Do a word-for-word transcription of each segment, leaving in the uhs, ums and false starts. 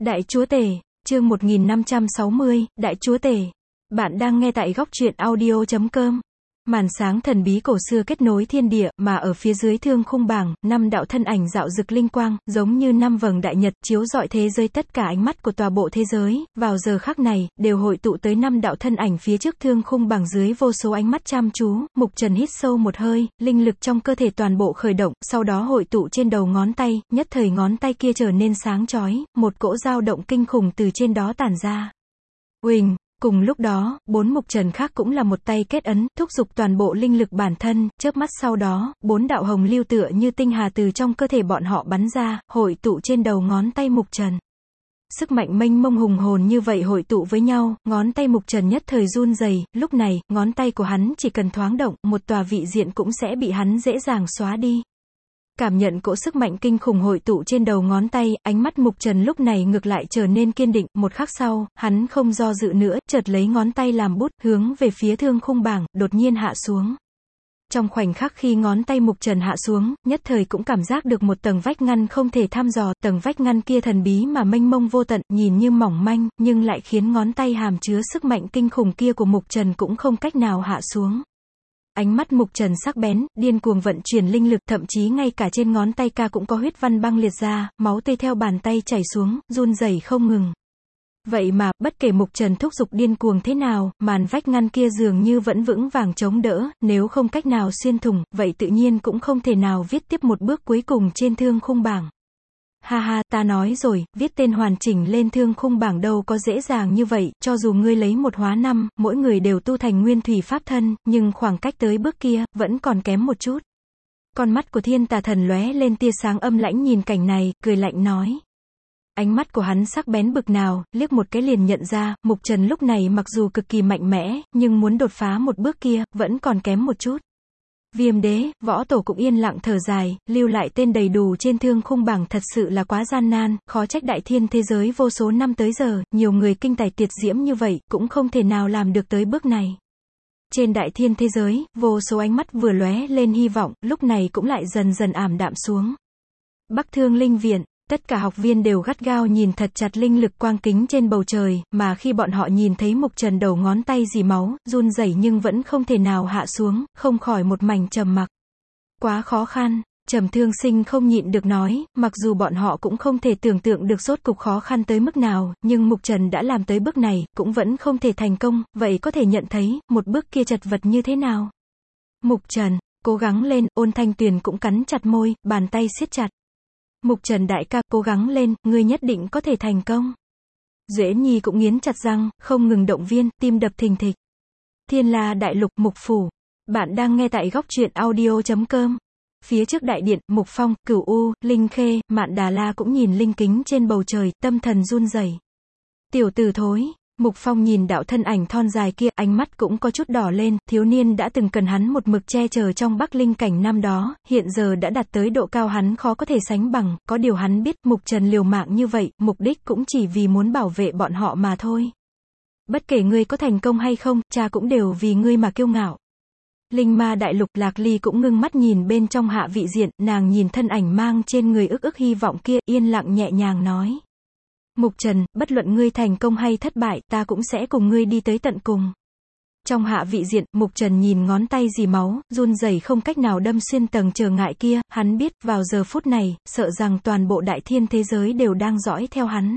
Đại Chúa Tể, chương một nghìn năm trăm sáu mươi, Đại Chúa Tể. Bạn đang nghe tại góc truyện audio chấm com. Màn sáng thần bí cổ xưa kết nối thiên địa, mà ở phía dưới thương khung bảng, năm đạo thân ảnh rạo rực linh quang, giống như năm vầng đại nhật, chiếu rọi thế giới. Tất cả ánh mắt của tòa bộ thế giới, vào giờ khắc này, đều hội tụ tới năm đạo thân ảnh phía trước thương khung bảng. Dưới vô số ánh mắt chăm chú, Mục Trần hít sâu một hơi, linh lực trong cơ thể toàn bộ khởi động, sau đó hội tụ trên đầu ngón tay, nhất thời ngón tay kia trở nên sáng chói, một cỗ dao động kinh khủng từ trên đó tản ra. Uỳnh. Cùng lúc đó, bốn Mục Trần khác cũng là một tay kết ấn, thúc giục toàn bộ linh lực bản thân, chớp mắt sau đó, bốn đạo hồng lưu tựa như tinh hà từ trong cơ thể bọn họ bắn ra, hội tụ trên đầu ngón tay Mục Trần. Sức mạnh mênh mông hùng hồn như vậy hội tụ với nhau, ngón tay Mục Trần nhất thời run rẩy. Lúc này, ngón tay của hắn chỉ cần thoáng động, một tòa vị diện cũng sẽ bị hắn dễ dàng xóa đi. Cảm nhận cỗ sức mạnh kinh khủng hội tụ trên đầu ngón tay, ánh mắt Mục Trần lúc này ngược lại trở nên kiên định. Một khắc sau, hắn không do dự nữa, chợt lấy ngón tay làm bút, hướng về phía thương khung bảng, đột nhiên hạ xuống. Trong khoảnh khắc khi ngón tay Mục Trần hạ xuống, nhất thời cũng cảm giác được một tầng vách ngăn không thể thăm dò. Tầng vách ngăn kia thần bí mà mênh mông vô tận, nhìn như mỏng manh, nhưng lại khiến ngón tay hàm chứa sức mạnh kinh khủng kia của Mục Trần cũng không cách nào hạ xuống. Ánh mắt Mục Trần sắc bén, điên cuồng vận chuyển linh lực, thậm chí ngay cả trên ngón tay ca cũng có huyết văn băng liệt ra, máu tươi theo bàn tay chảy xuống, run rẩy không ngừng. Vậy mà, bất kể Mục Trần thúc giục điên cuồng thế nào, màn vách ngăn kia dường như vẫn vững vàng chống đỡ, nếu không cách nào xuyên thủng, vậy tự nhiên cũng không thể nào viết tiếp một bước cuối cùng trên thương khung bảng. Ha ha, ta nói rồi, viết tên hoàn chỉnh lên thương khung bảng đâu có dễ dàng như vậy, cho dù ngươi lấy một hóa năm, mỗi người đều tu thành nguyên thủy pháp thân, nhưng khoảng cách tới bước kia, vẫn còn kém một chút. Con mắt của Thiên Tà Thần lóe lên tia sáng âm lãnh nhìn cảnh này, cười lạnh nói. Ánh mắt của hắn sắc bén bực nào, liếc một cái liền nhận ra, Mục Trần lúc này mặc dù cực kỳ mạnh mẽ, nhưng muốn đột phá một bước kia, vẫn còn kém một chút. Viêm Đế, Võ Tổ cũng yên lặng thở dài, lưu lại tên đầy đủ trên thương khung bảng thật sự là quá gian nan, khó trách đại thiên thế giới vô số năm tới giờ, nhiều người kinh tài tuyệt diễm như vậy, cũng không thể nào làm được tới bước này. Trên đại thiên thế giới, vô số ánh mắt vừa lóe lên hy vọng, lúc này cũng lại dần dần ảm đạm xuống. Bắc Thương Linh Viện. Tất cả học viên đều gắt gao nhìn thật chặt linh lực quang kính trên bầu trời, mà khi bọn họ nhìn thấy Mục Trần đầu ngón tay dì máu, run rẩy nhưng vẫn không thể nào hạ xuống, không khỏi một mảnh trầm mặc. Quá khó khăn, Trầm Thương Sinh không nhịn được nói, mặc dù bọn họ cũng không thể tưởng tượng được rốt cục khó khăn tới mức nào, nhưng Mục Trần đã làm tới bước này, cũng vẫn không thể thành công, vậy có thể nhận thấy, một bước kia chật vật như thế nào. Mục Trần, cố gắng lên, Ôn Thanh Tuyền cũng cắn chặt môi, bàn tay siết chặt. Mục Trần đại ca, cố gắng lên, ngươi nhất định có thể thành công. Duễ Nhi cũng nghiến chặt răng, không ngừng động viên, tim đập thình thịch. Thiên La Đại Lục, Mục Phủ. Bạn đang nghe tại góc truyện audio chấm com. Phía trước đại điện, Mục Phong, Cửu U, Linh Khê, Mạn Đà La cũng nhìn linh kính trên bầu trời, tâm thần run rẩy. Tiểu tử thối. Mục Phong nhìn đạo thân ảnh thon dài kia, ánh mắt cũng có chút đỏ lên, thiếu niên đã từng cần hắn một mực che chở trong Bắc Linh cảnh năm đó, hiện giờ đã đạt tới độ cao hắn khó có thể sánh bằng, có điều hắn biết, Mục Trần liều mạng như vậy, mục đích cũng chỉ vì muốn bảo vệ bọn họ mà thôi. Bất kể ngươi có thành công hay không, cha cũng đều vì ngươi mà kiêu ngạo. Linh Ma Đại Lục, Lạc Ly cũng ngưng mắt nhìn bên trong hạ vị diện, nàng nhìn thân ảnh mang trên người ức ức hy vọng kia, yên lặng nhẹ nhàng nói. Mục Trần, bất luận ngươi thành công hay thất bại, ta cũng sẽ cùng ngươi đi tới tận cùng. Trong hạ vị diện, Mục Trần nhìn ngón tay dì máu, run rẩy không cách nào đâm xuyên tầng trở ngại kia, hắn biết, vào giờ phút này, sợ rằng toàn bộ đại thiên thế giới đều đang dõi theo hắn.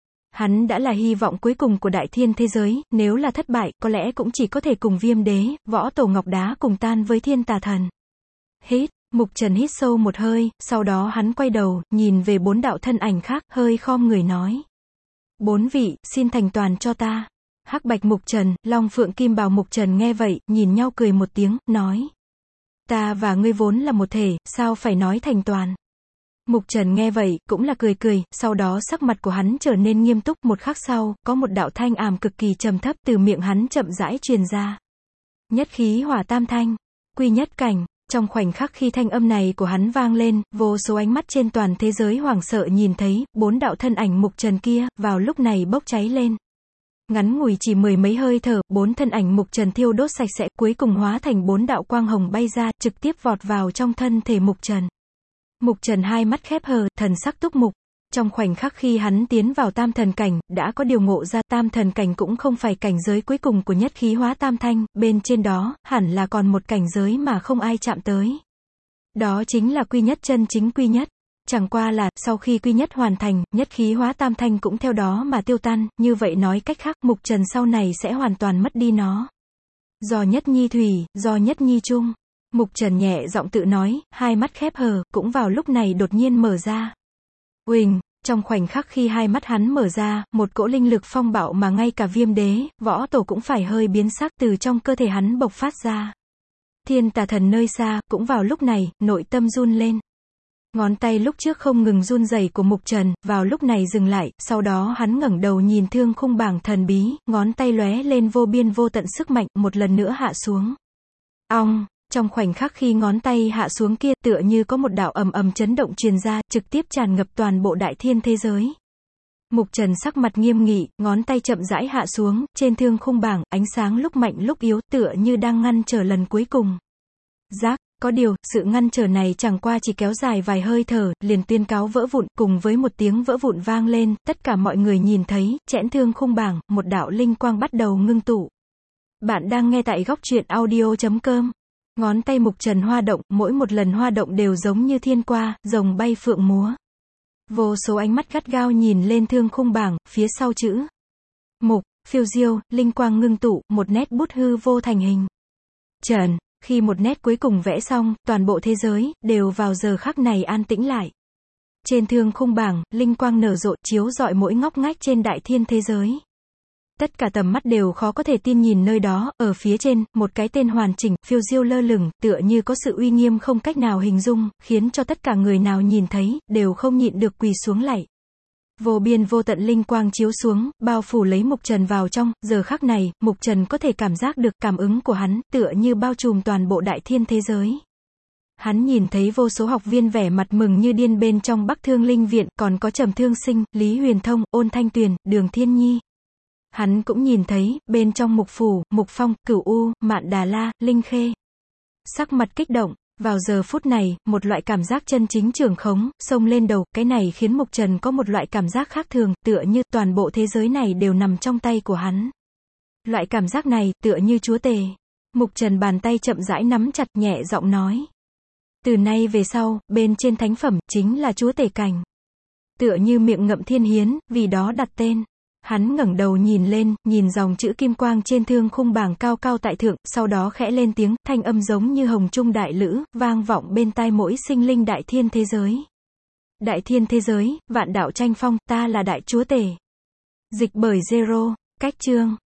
Hắn đã là hy vọng cuối cùng của đại thiên thế giới, nếu là thất bại, có lẽ cũng chỉ có thể cùng Viêm Đế, Võ Tổ Ngọc Đá cùng tan với Thiên Tà Thần. Hít. Mục Trần hít sâu một hơi, sau đó hắn quay đầu, nhìn về bốn đạo thân ảnh khác, hơi khom người nói. Bốn vị, xin thành toàn cho ta. Hắc Bạch Mục Trần, Long Phượng Kim Bào Mục Trần nghe vậy, nhìn nhau cười một tiếng, nói. Ta và ngươi vốn là một thể, sao phải nói thành toàn. Mục Trần nghe vậy, cũng là cười cười, sau đó sắc mặt của hắn trở nên nghiêm túc. Một khắc sau, có một đạo thanh ảm cực kỳ trầm thấp từ miệng hắn chậm rãi truyền ra. Nhất khí hỏa tam thanh, quy nhất cảnh. Trong khoảnh khắc khi thanh âm này của hắn vang lên, vô số ánh mắt trên toàn thế giới hoảng sợ nhìn thấy, bốn đạo thân ảnh Mục Trần kia, vào lúc này bốc cháy lên. Ngắn ngủi chỉ mười mấy hơi thở, bốn thân ảnh Mục Trần thiêu đốt sạch sẽ, cuối cùng hóa thành bốn đạo quang hồng bay ra, trực tiếp vọt vào trong thân thể Mục Trần. Mục Trần hai mắt khép hờ, thần sắc túc mục. Trong khoảnh khắc khi hắn tiến vào tam thần cảnh, đã có điều ngộ ra tam thần cảnh cũng không phải cảnh giới cuối cùng của nhất khí hóa tam thanh, bên trên đó, hẳn là còn một cảnh giới mà không ai chạm tới. Đó chính là quy nhất chân chính quy nhất. Chẳng qua là, sau khi quy nhất hoàn thành, nhất khí hóa tam thanh cũng theo đó mà tiêu tan, như vậy nói cách khác, mục trần sau này sẽ hoàn toàn mất đi nó. Do nhất nhi thủy, do nhất nhi trung. Mục trần nhẹ giọng tự nói, hai mắt khép hờ, cũng vào lúc này đột nhiên mở ra. Uỳnh, trong khoảnh khắc khi hai mắt hắn mở ra, một cỗ linh lực phong bạo mà ngay cả Viêm Đế, Võ Tổ cũng phải hơi biến sắc từ trong cơ thể hắn bộc phát ra. Thiên Tà Thần nơi xa, cũng vào lúc này, nội tâm run lên. Ngón tay lúc trước không ngừng run rẩy của Mục Trần, vào lúc này dừng lại, sau đó hắn ngẩng đầu nhìn thương khung bảng thần bí, ngón tay lóe lên vô biên vô tận sức mạnh, một lần nữa hạ xuống. Ong, trong khoảnh khắc khi ngón tay hạ xuống kia, tựa như có một đạo ầm ầm chấn động truyền ra, trực tiếp tràn ngập toàn bộ đại thiên thế giới. Mục Trần sắc mặt nghiêm nghị, ngón tay chậm rãi hạ xuống, trên thương khung bảng, ánh sáng lúc mạnh lúc yếu, tựa như đang ngăn trở lần cuối cùng. Giác, có điều, sự ngăn trở này chẳng qua chỉ kéo dài vài hơi thở, liền tuyên cáo vỡ vụn, cùng với một tiếng vỡ vụn vang lên, tất cả mọi người nhìn thấy, chẽn thương khung bảng, một đạo linh quang bắt đầu ngưng tụ. Bạn đang nghe tại góc truyện audio chấm com. Ngón tay Mục Trần hoa động, mỗi một lần hoa động đều giống như thiên qua, rồng bay phượng múa. Vô số ánh mắt gắt gao nhìn lên thương khung bảng, phía sau chữ Mục, phiêu diêu, linh quang ngưng tụ, một nét bút hư vô thành hình. Trần, khi một nét cuối cùng vẽ xong, toàn bộ thế giới, đều vào giờ khắc này an tĩnh lại. Trên thương khung bảng, linh quang nở rộ, chiếu rọi mỗi ngóc ngách trên đại thiên thế giới. Tất cả tầm mắt đều khó có thể tin nhìn nơi đó, ở phía trên, một cái tên hoàn chỉnh, phiêu diêu lơ lửng, tựa như có sự uy nghiêm không cách nào hình dung, khiến cho tất cả người nào nhìn thấy, đều không nhịn được quỳ xuống lạy. Vô biên vô tận linh quang chiếu xuống, bao phủ lấy Mục Trần vào trong, giờ khắc này, Mục Trần có thể cảm giác được cảm ứng của hắn, tựa như bao trùm toàn bộ đại thiên thế giới. Hắn nhìn thấy vô số học viên vẻ mặt mừng như điên bên trong Bắc Thương Linh Viện, còn có Trầm Thương Sinh, Lý Huyền Thông, Ôn Thanh Tuyền, Đường Thiên Nhi. Hắn cũng nhìn thấy, bên trong Mục Phủ, Mục Phong, Cửu U, Mạn Đà La, Linh Khê. Sắc mặt kích động, vào giờ phút này, một loại cảm giác chân chính trưởng khống, xông lên đầu, cái này khiến Mục Trần có một loại cảm giác khác thường, tựa như toàn bộ thế giới này đều nằm trong tay của hắn. Loại cảm giác này, tựa như chúa tể. Mục Trần bàn tay chậm rãi nắm chặt, nhẹ giọng nói. Từ nay về sau, bên trên thánh phẩm, chính là chúa tể cảnh. Tựa như miệng ngậm thiên hiến, vì đó đặt tên. Hắn ngẩng đầu nhìn lên, nhìn dòng chữ kim quang trên thương khung bảng cao cao tại thượng, sau đó khẽ lên tiếng, thanh âm giống như hồng trung đại lữ, vang vọng bên tai mỗi sinh linh đại thiên thế giới. Đại thiên thế giới, vạn đạo tranh phong, ta là đại chúa tể. Dịch bởi Zero, cách chương.